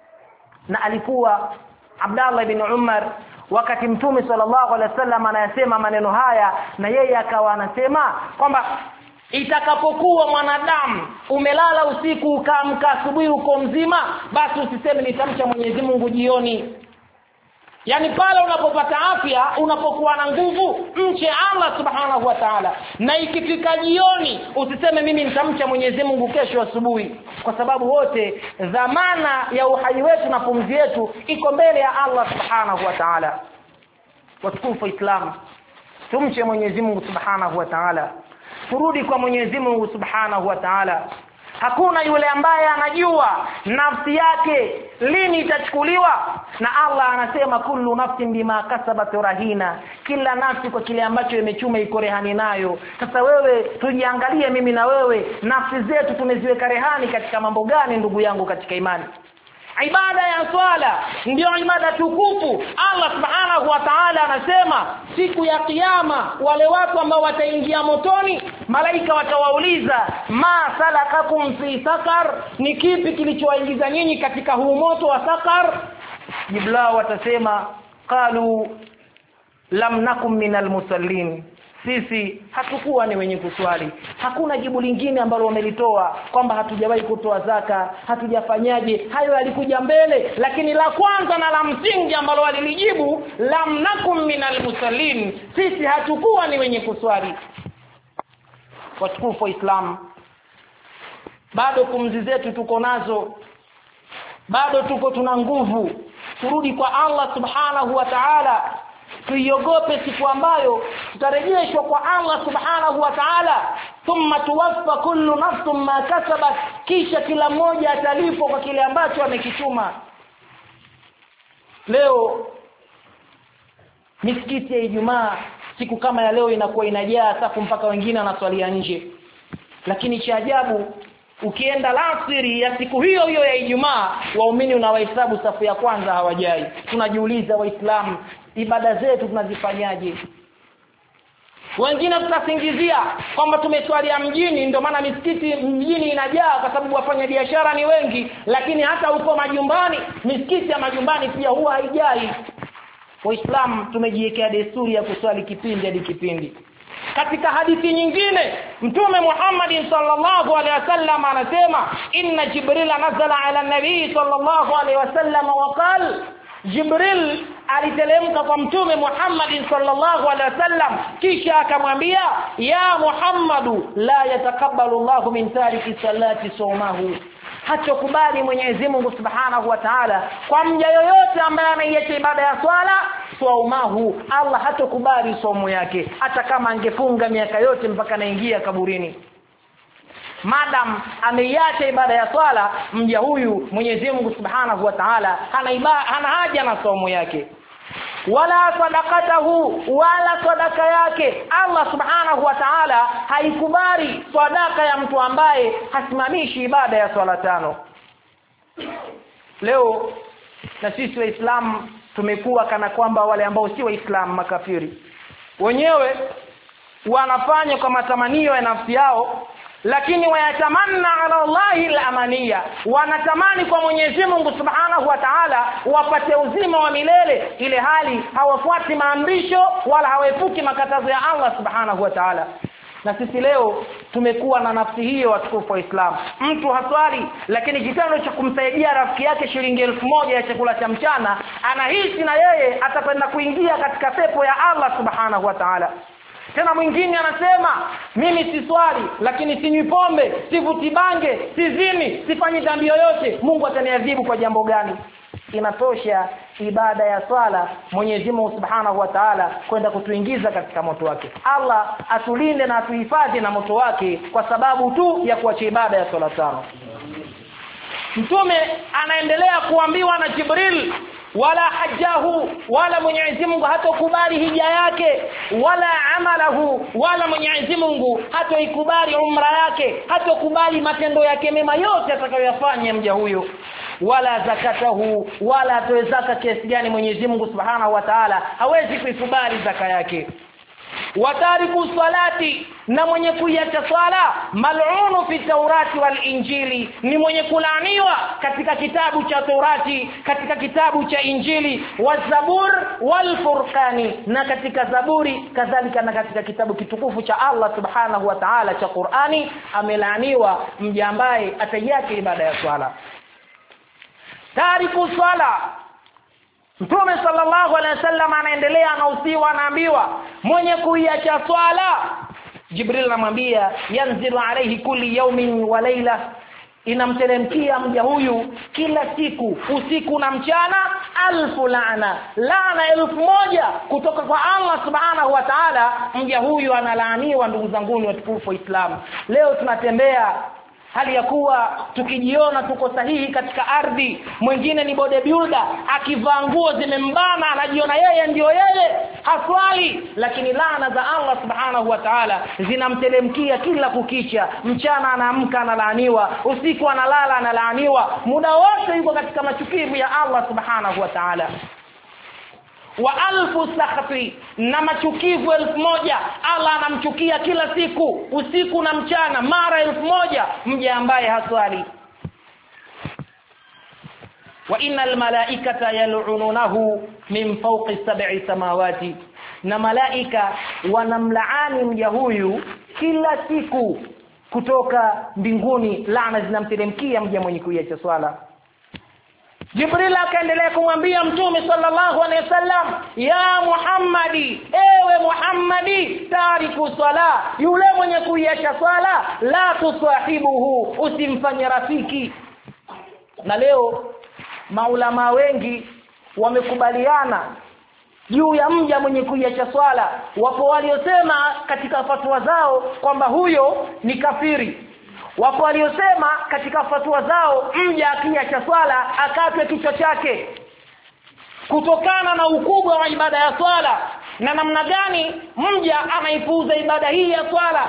Na alikuwa Abdullah ibn Umar, wakati Mtume sallallahu alaihi wasallam anayasema maneno haya, na yeye akawa anasema kwamba itakapokuwa mwanadamu umelala usiku ukaamka asubuhi uko mzima, basi usiseme nitamcha Mwenyezi Mungu jioni. Yani pale unapopata afya, unapokuwa na nguvu, mche Allah subhanahu wa ta'ala. Na ikifika jioni usiseme mimi nitamcha Mwenyezi Mungu kesho asubuhi, kwa sababu wote dhamana ya uhai wetu na pumzi yetu iko mbele ya Allah subhanahu wa ta'ala. Watukufu Islam, tumche Mwenyezi Mungu subhanahu wa ta'ala, turudi kwa Mwenyezi Mungu subhanahu wa ta'ala. Hakuna yule ambaye anajua nafsi yake lini itachukuliwa, na Allah anasema kullu nafsin bima kasabat rahina, kila nafsi kwa kile ambacho imechuma iko rehani nayo. Sasa wewe tujiangalie, mimi na wewe, nafsi zetu tumeziweka rehani katika mambo gani ndugu yangu katika imani? Ibada ya swala ndio ibada tukufu. Allah subhanahu wa ta'ala anasema siku ya kiyama wale watu ambao wataingia motoni, malaika watawauliza ma salakakum fi sakar, ni kipi kilichowaingiza nyinyi katika huu moto wa sakar? Jibla watasema qalu lam nakum minal musallin, sisi hatukuwa ni wenye kuswali. Hakuna jibu lingine ambalo wamelitoa kwamba hatujawahi kutoa zaka, hatujafanyaje. Hayo yalikuja mbele, lakini la kwanza na la msingi ambalo walilijibu lam nakum minal musallin, sisi hatukuwa ni wenye kuswali. Watukufu Islam, bado pumzi zetu tuko nazo, bado tuna nguvu. Turudi kwa Allah subhanahu wa ta'ala, tuiogope siku ambayo tutarejeshwa kwa Allah subhanahu wa ta'ala. Thumma tuwaffa kullu nafsin ma kasabat, kisha kila mmoja atalipwa kwa kile ambacho amekichuma. Leo misikiti ya Ijumaa siku kama ya leo inakuwa inajaa safu mpaka wengine wanaswalia nje. Lakini cha ajabu, ukienda alasiri ya siku hiyo hiyo ya Ijumaa, waumini unawahesabu safu ya kwanza hawajai. Tunajiuliza Waislamu, ibada zetu tunazifanyaje? Wengine tutasingizia kwamba tumeswalia mjini ndio maana misikiti mjini inajaa kwa sababu wafanya biashara ni wengi, lakini hata huko majumbani, misikiti ya majumbani pia huwa haijai. Waislamu tumejiwekea desturi ya kuswali kipindi hadi kipindi. Katika hadithi nyingine Mtume Muhammad sallallahu alaihi wasallam anasema inna Jibril nazala ala nabii sallallahu alaihi wasallam wa qala, Jibril aliteremka kwa Mtume Muhammad sallallahu alaihi wasallam kisha akamwambia ya Muhammadu la yatakabbalu Allahu min tariki salati sawmahu, hatokubali Mwenyezi Mungu subhanahu wa ta'ala kwa mja yoyote ambaye anaiacha ibada ya swala swaumahu. Allah hatokubali somo yake hata kama angefunga miaka yote mpaka anaingia kaburini. Madam ameiacha ibada ya swala, mja huyu Mwenyezi Mungu subhanahu wa ta'ala hana haja na somo yake. Wala sadaqatahu, wala sadaka yake. Allah subhanahu wa ta'ala haikubali sadaka ya mtu ambaye hasimamishi ibada ya swala tano. Leo na sisi Waislamu tumekuwa kana kwamba wale ambao si Waislamu makafiri. Wenyewe wanafanya kwa matamanio ya nafsi yao, lakini wayatamanna ala Allahi al-amaniya, wanatamani kwa Mwenyezi Mungu subhanahu wa ta'ala wapate uzima wa milele, ile hali hawafuati maamrisho wala hawaepuki makatazo ya Allah subhanahu wa ta'ala. Na sisi leo tumekuwa na nafsi hiyo watukufu wa Islam. Mtu haswali, lakini kitendo cha kumsaidia rafiki yake shilingi 1000 ya chakula cha mchana, anahisi na yeye atapenda kuingia katika pepo ya Allah subhanahu wa ta'ala. Tena mwingine anasema mimi si swali lakini sinywi pombe, sivuti bange, sizini, sifanyi dhambi yoyote, Mungu ataniadhibu kwa jambo gani? Inatosha ibada ya swala Mwenyezi Mungu Subhanahu wa Ta'ala kwenda kutuingiza katika moto wake. Allah atulinde na atuhifadhi na moto wake kwa sababu tu ya kuacha ibada ya swala tano. Mtume anaendelea kuambiwa na Jibril, wala hajahu, wala Mwenyezi Mungu hatokubali hija yake, wala amalahu, wala Mwenyezi Mungu hatoikubali umra yake, hatokubali matendo yake mema yote atakayoyafanya mja huyo, wala zakatahu, wala atoe zaka kiasi gani Mwenyezi Mungu Subhanahu wa Ta'ala hawezi kuikubali zaka yake. Watariku salati, na mwenye kuiacha swala, mal'unu fi Taurati wal Injili, ni mwenye kulaaniwa katika kitabu cha Taurati, katika kitabu cha Injili, wazabur wal Furqani, na katika Zaburi kadhalika, na katika kitabu kitukufu cha Allah Subhanahu wa Ta'ala cha Qur'ani amelaaniwa mja ambaye ataiacha ibada ya swala. Tariku swala, Mtume sallallahu alaihi wasallam anaendelea, anahusiwa, anaambiwa mwenye kuiacha swala, Jibril anamwambia yanzilu alayhi kulli yawmin wa layla, inamteremkia mja huyu kila siku usiku na mchana 1000 laana 1000 kutoka kwa Allah Subhanahu wa Ta'ala. Mja huyu analaaniwa. Ndugu zangu watukufu wa Islam, leo tunatembea hali ya kuwa tukijiona tuko sahihi katika ardhi. Mwingine ni bodybuilder, akivaa nguo zimembana anajiona yeye ndio yeye, haswali, lakini laana za Allah Subhanahu wa Ta'ala zinamtelemkia kila kukicha. Mchana anaamka analaaniwa, usiku analala analaaniwa, muda wote yuko katika machukivu ya Allah Subhanahu wa Ta'ala. Wa 1000 sakhati, na machukivu 1000 Allah anamchukia kila siku usiku na mchana mara 1000 mja ambaye haswali. Wa innal malaikata yal'ununahu min fawqi 7 samawati, na malaika wanamlaani mja huyu kila siku kutoka mbinguni, laana zinamteremkia mja mwenye kuiacha swala. Jibril akaendelea kumwambia Mtume sallallahu alaihi wasallam, ya Muhammadi, ewe Muhammadi, tariku swala, yule mwenye kuiacha swala, la tusahibuhu, usimfanye rafiki. Na leo maulama wengi wamekubaliana juu ya mja mwenye kuiacha swala. Wapo waliosema katika fatwa zao kwamba huyo ni kafiri. Wapo waliosema katika fatwa zao mja akiacha swala akatwe kichwa chake, kutokana na ukubwa wa ibada ya swala na namna gani mja anaipuuza ibada hii ya swala.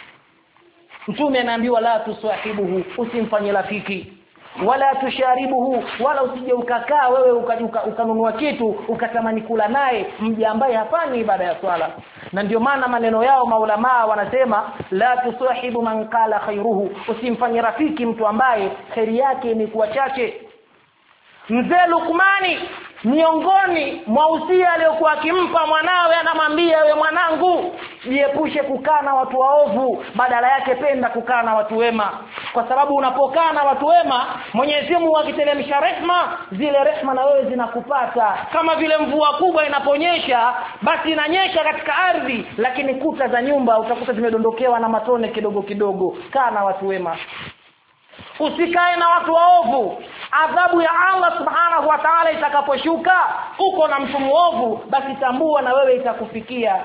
Mtume anaambiwa la tusahibuhu, usimfanye rafiki, wala tusharibuhu, wala usije ukakaa wewe ukanunua kitu ukatamani kula naye mja ambaye hafanyi ibada ya swala. Na ndio maana maneno yao maulama wanasema la tusahibu man qala khairuhu, usimfanye rafiki mtu ambaye khairi yake imekuwa chache. Mzee Luqmani miongoni mwa usia aliyokuwa akimpa mwanawe, anamwambia wewe mwanangu, jiepushe kukaa na watu waovu, badala yake penda kukaa na watu wema, kwa sababu unapokaa na watu wema Mwenyezi Mungu akiteremsha rehema, zile rehema na wewe zinakupata. Kama vile mvua kubwa inaponyesha, basi inanyesha katika ardhi, lakini kuta za nyumba utakuta zimedondokewa na matone kidogo kidogo. Kaa na watu wema, usikae na watu waovu. Adhabu ya Allah Subhanahu wa Ta'ala itakaposhuka, uko na mtu muovu, basi tambua na wewe itakufikia.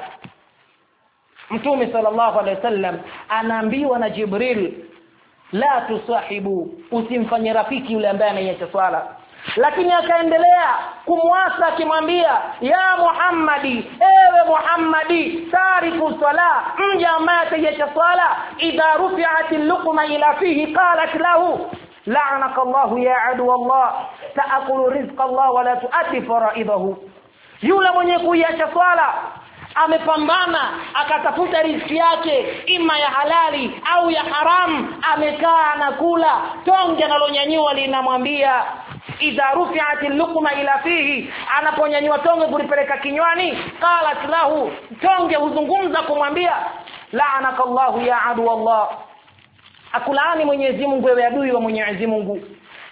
Mtume sallallahu alaihi wasallam anaambiwa na Jibril la tusahibu, usimfanye rafiki yule ambaye anaiacha swala. Lakini akaendelea kumwasa akimwambia ya Muhammadi, ewe Muhammadi, tariku swala, mja ambaye ataiacha swala, idha rufi'atil luqma ila fihi qalat lahu la'anaka Allah ya adu Allah, ta'kulu rizqa Allah wa la tu'ti fara'idahu. Yule mwenye kuiacha swala amepambana akatafuta riziki yake ima ya halali au ya haram, amekaa na kula, tonge analonyanyua linamwambia idha rufi'atil luqma ila fihi, anaponyanyua tonge kulipeleka kinywani, qalat lahu, tonge huzungumza kumwambia la'anaka Allah ya adu Allah, akulaani Mwenyezi Mungu, wewe adui wa Mwenyezi Mungu.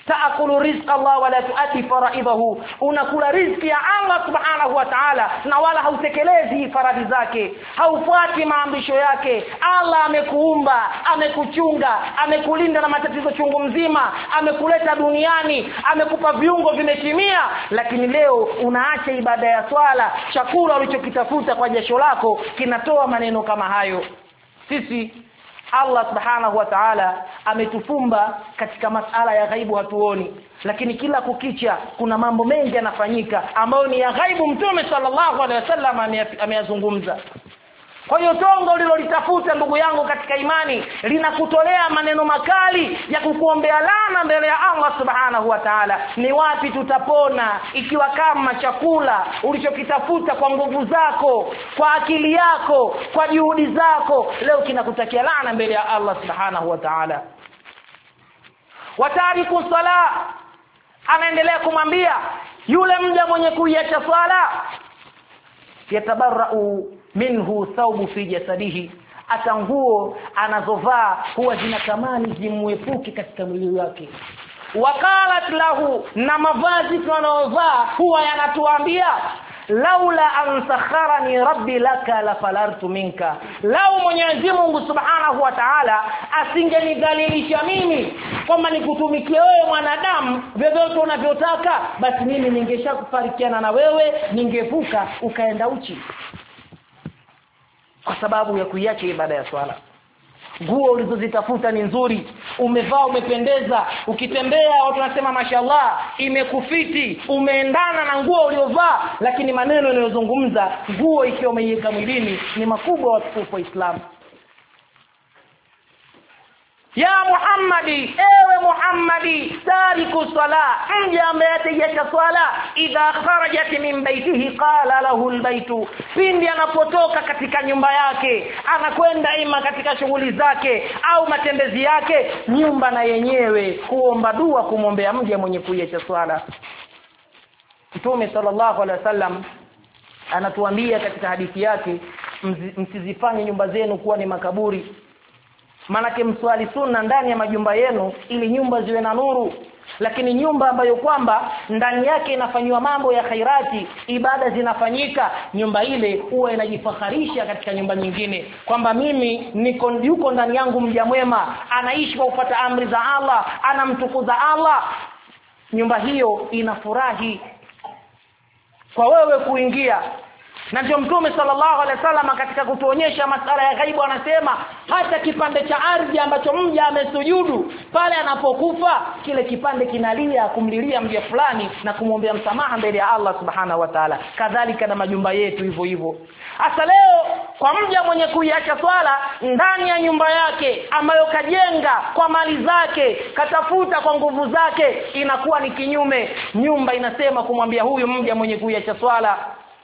taakulu rizqa Allah wala tuati faraidahu, unakula riziki ya Allah subhanahu wa ta'ala na wala hautekelezi faradhi zake, haufuati maamrisho yake. Allah amekuumba, amekuchunga, amekulinda na matatizo chungu mzima, amekuleta duniani, amekupa viungo vimetimia, lakini leo unaacha ibada ya swala, chakula ulichokitafuta kwa jasho lako kinatoa maneno kama hayo. Sisi Allah subhanahu wa ta'ala ametufumba katika masala ya ghaibu hatuoni, lakini kila kukicha kuna mambo mengi yanafanyika ambayo ni ya ghaibu. Mtume sallallahu alaihi wasallam ameyazungumza. Kwa hiyo tongo ulilolitafuta ndugu yangu katika imani linakutolea maneno makali ya kukuombea laana mbele ya Allah subhanahu wa ta'ala. Ni wapi tutapona ikiwa kama chakula ulichokitafuta kwa nguvu zako, kwa akili yako, kwa juhudi zako leo kinakutakia laana mbele ya Allah subhanahu wa ta'ala. Watariku sala, anaendelea kumwambia yule mja mwenye kuiacha swala, yatabarra'u minhu thawbu fi jasadihi, hata nguo anazovaa huwa zinatamani zimwepuke katika mwili wake. Waqalat lahu, na mavazi tunayovaa huwa yanatuambia laula an sakharani rabbi laka la falartu minka, lau Mwenyezi Mungu subhanahu wa ta'ala asingenidhalilisha mimi kwamba nikutumikie wewe mwanadamu vyovyote unavyotaka, basi mimi ningeshakufarikiana na wewe, ningevuka ukaenda uchi, kwa sababu ya kuiacha ibada ya swala. Nguo ulizozitafuta ni nzuri, umevaa umependeza, ukitembea watu wanasema mashallah, imekufiti, umeendana na nguo uliovaa, lakini maneno yanayozungumza nguo ikiwa umeiweka mwilini ni makubwa watukufu wa Islam. Ya Muhammadi, ewe Muhammadi, tariku sala, mja ambaye ataiacha swala, idha kharajat min baitihi qala lahu albaytu, pindi anapotoka katika nyumba yake anakwenda ima katika shughuli zake au matembezi yake, nyumba na yenyewe kuomba dua kumwombea mja mwenye kuiacha swala. Mtume sallallahu alaihi wasallam anatuambia katika hadithi yake, msizifanye nyumba zenu kuwa ni makaburi, manake mswali sunna ndani ya majumba yenu ili nyumba ziwe na nuru. Lakini nyumba ambayo kwamba ndani yake inafanywa mambo ya khairati, ibada zinafanyika, nyumba ile huwa inajifakharisha katika nyumba nyingine kwamba mimi yuko ndani yangu mja mwema, anaishi kwa kufuata amri za Allah, anamtukuza Allah. Nyumba hiyo inafurahi kwa wewe kuingia. Na ndio Mtume sallallahu alaihi wasallam katika kutuonyesha masala ya ghaibu anasema hata kipande cha ardhi ambacho mja amesujudu, pale anapokufa kile kipande kinalia kumlilia mja fulani na kumwombea msamaha mbele ya Allah subhanahu wa ta'ala. Kadhalika na majumba yetu hivyo hivyo. Hasa leo kwa mja mwenye kuiacha swala ndani ya nyumba yake ambayo kajenga kwa mali zake, katafuta kwa nguvu zake, inakuwa ni kinyume. Nyumba inasema kumwambia huyu mja mwenye kuiacha swala,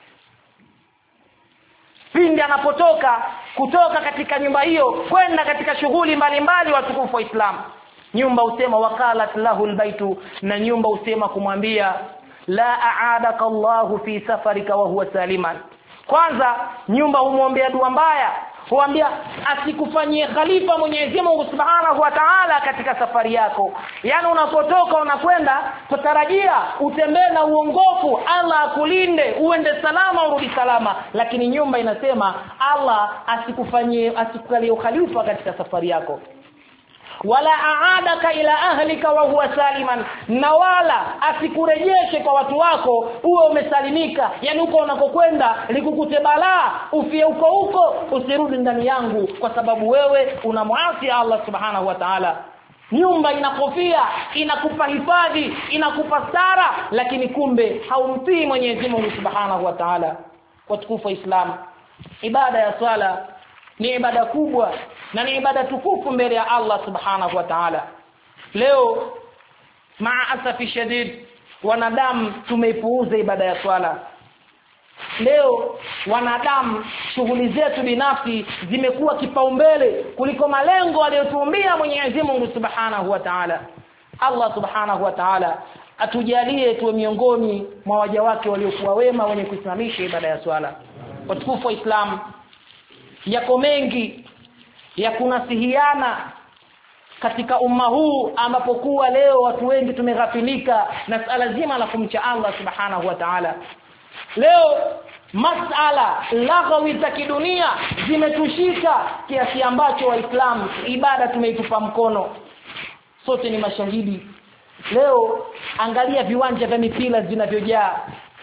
pindi anapotoka kutoka katika nyumba hiyo kwenda katika shughuli mbalimbali watukufu wa Islam, nyumba usema waqalat lahu albaytu, na nyumba usema kumwambia la aadaka Allahu fi safarika wa huwa saliman. Kwanza nyumba humwombea dua mbaya, huambia asikufanyie khalifa Mwenyezi Mungu subhanahu wa ta'ala katika safari yako. Yani unapotoka unakwenda tutarajia utembee na uongofu, Allah akulinde uende salama urudi salama, lakini nyumba inasema Allah asikukalie khalifa katika safari yako. Wala aadaka ila ahlika wa huwa saliman, na wala asikurejeshe kwa watu wako uwe umesalimika. Yani uko unakokwenda likukute balaa ufie huko usirudi ndani yangu kwa sababu wewe unamwasi Allah subhanahu wa ta'ala. Nyumba inakofia, inakupa hifadhi, inakupa stara, lakini kumbe haumtii Mwenyezi Mungu subhanahu wa ta'ala. Kwa tukufu Islam, ibada ya swala ni ibada kubwa na ni ibada tukufu mbele ya Allah subhanahu wa ta'ala. Leo maasafi shadid wanadamu tumeipuuza ibada ya swala. Leo wanadamu shughuli zetu binafsi zimekuwa kipaumbele kuliko malengo aliyotuumbia Mwenyezi Mungu subhanahu wa ta'ala. Allah subhanahu wa ta'ala atujalie tuwe miongoni mwa waja wake waliokuwa wema wenye kusimamisha ibada ya swala. Watukufu wa Islam, yako mengi ya kunasihiana katika umma huu ambapo kuwa leo watu wengi tumeghafilika na suala zima la kumcha Allah subhanahu wa ta'ala. Leo masala laghawi za kidunia zimetushika kiasi ambacho waislamu ibada tumeitupa mkono. Sote ni mashahidi. Leo angalia viwanja vya mipira vinavyojaa.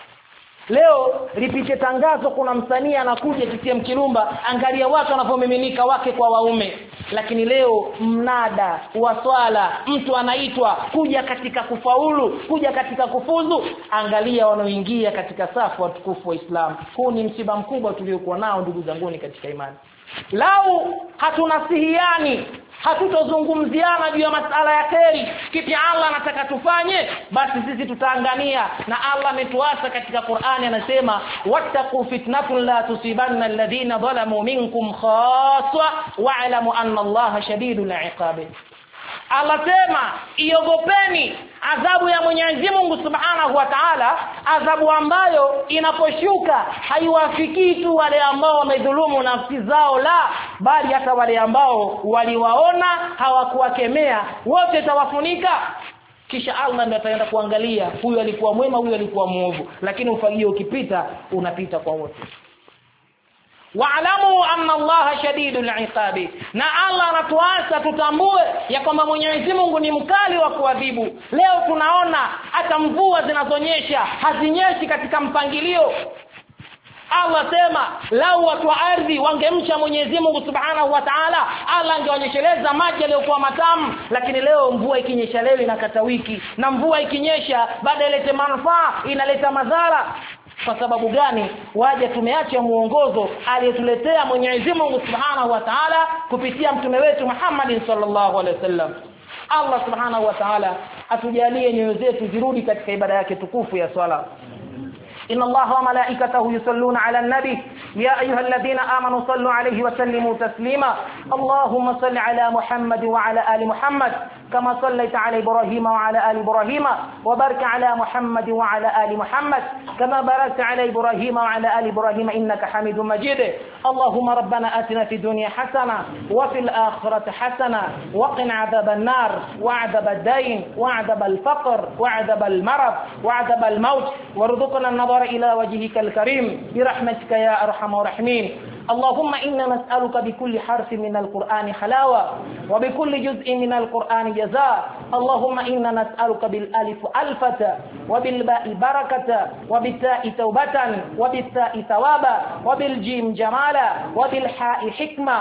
Leo lipite tangazo kuna msanii anakuja CCM Kirumba, angalia watu wanavomiminika wake kwa waume. Lakini leo mnada wa swala, mtu anaitwa kuja katika kufaulu, kuja katika kufuzu, angalia wanaoingia katika safu watukufu wa Islam. Huu ni msiba mkubwa tuliokuwa nao ndugu zanguni katika imani. Lau hatunasihiani, hatutozungumziana juu ya masala ya kheri, kipi Allah anataka tufanye, basi sisi tutaangania. Na Allah ametuasa katika Qur'ani, anasema wattaqu fitnatun la tusibanna alladhina zalamu minkum khassa wa'lamu anna Allaha shadidul 'iqab. Allah sema iogopeni adhabu ya Mwenyezi Mungu Subhanahu wa Ta'ala, adhabu ambayo inaposhuka haiwafikii tu wale ambao wamedhulumu nafsi zao, la bali hata wale ambao waliwaona hawakuwakemea, wote tawafunika. Kisha Allah ndiye ataenda kuangalia huyu alikuwa mwema, huyu alikuwa muovu, lakini ufagio ukipita unapita kwa wote. Wa'lamu anna Allaha shadidul 'iqabi. Na Allah anatuasa tutambue ya kwamba Mwenyezi Mungu ni mkali wa kuadhibu. Leo tunaona hata mvua zinazonyesha hazinyeshi katika mpangilio. Allah sema lau watu wa ardhi wangemcha Mwenyezi Mungu Subhanahu wa Ta'ala, Allah angeonyesheleza maji yaliyokuwa matamu. Lakini leo mvua ikinyesha leo inakata wiki, na mvua ikinyesha baada ilete manufaa inaleta madhara. Kwa sababu gani? Waje tumeacha muongozo aliyetuletea Mwenyezi Mungu Subhanahu wa Ta'ala kupitia mtume wetu Muhammad sallallahu alaihi wasallam. Allah Subhanahu wa Ta'ala atujalie nyoyo zetu zirudi katika ibada yake tukufu ya swala. إن الله وملائكته يصلون على النبي يا أيها الذين آمنوا صلوا عليه وسلموا تسليما. اللهم صل على محمد وعلى آل محمد كما صليت على إبراهيم وعلى آل إبراهيم، وبارك على محمد وعلى آل محمد كما باركت على إبراهيم وعلى آل إبراهيم إنك حميد مجيد. اللهم ربنا آتنا في الدنيا حسنة وفي الآخرة حسنة وقنا عذاب النار وعذاب الدين وعذاب الفقر وعذاب المرض وعذاب الموت، وارزقنا النظر إلى وجهك الكريم برحمتك يا أرحم الراحمين. اللهم إنا نسألك بكل حرف من القرآن حلاوة وبكل جزء من القرآن جزاء. اللهم إنا نسألك بالألف ألفة وبالباء بركة وبالتاء توبة وبالتاء ثوابا وبالجيم جمالا وبالحاء حكمة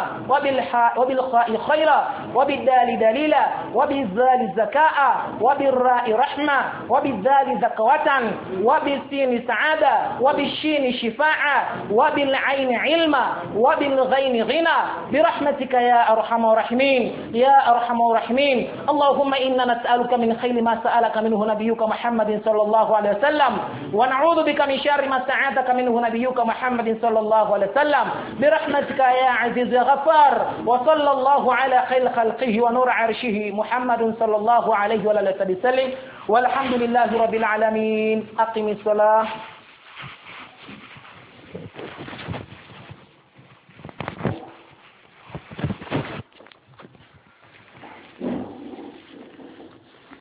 وبالخاء خيرا وبالدال دليلا وبالذال زكاء وبالراء رحمة وبالذال ذكوة وبالسين سعادة وبالشين شفاعة وبالعين علما وبالغين غنى برحمتك يا أرحم الراحمين يا أرحم الراحمين. اللهم إنا نسألك من خير ما سألك منه نبيك محمد صلى الله عليه وسلم، ونعوذ بك من شر ما استعاذك منه نبيك محمد صلى الله عليه وسلم برحمتك يا عزيز يا غفار. وصلى الله على خير خلقه ونور عرشه محمد صلى الله عليه وسلم، والحمد لله رب العالمين. أقم الصلاة.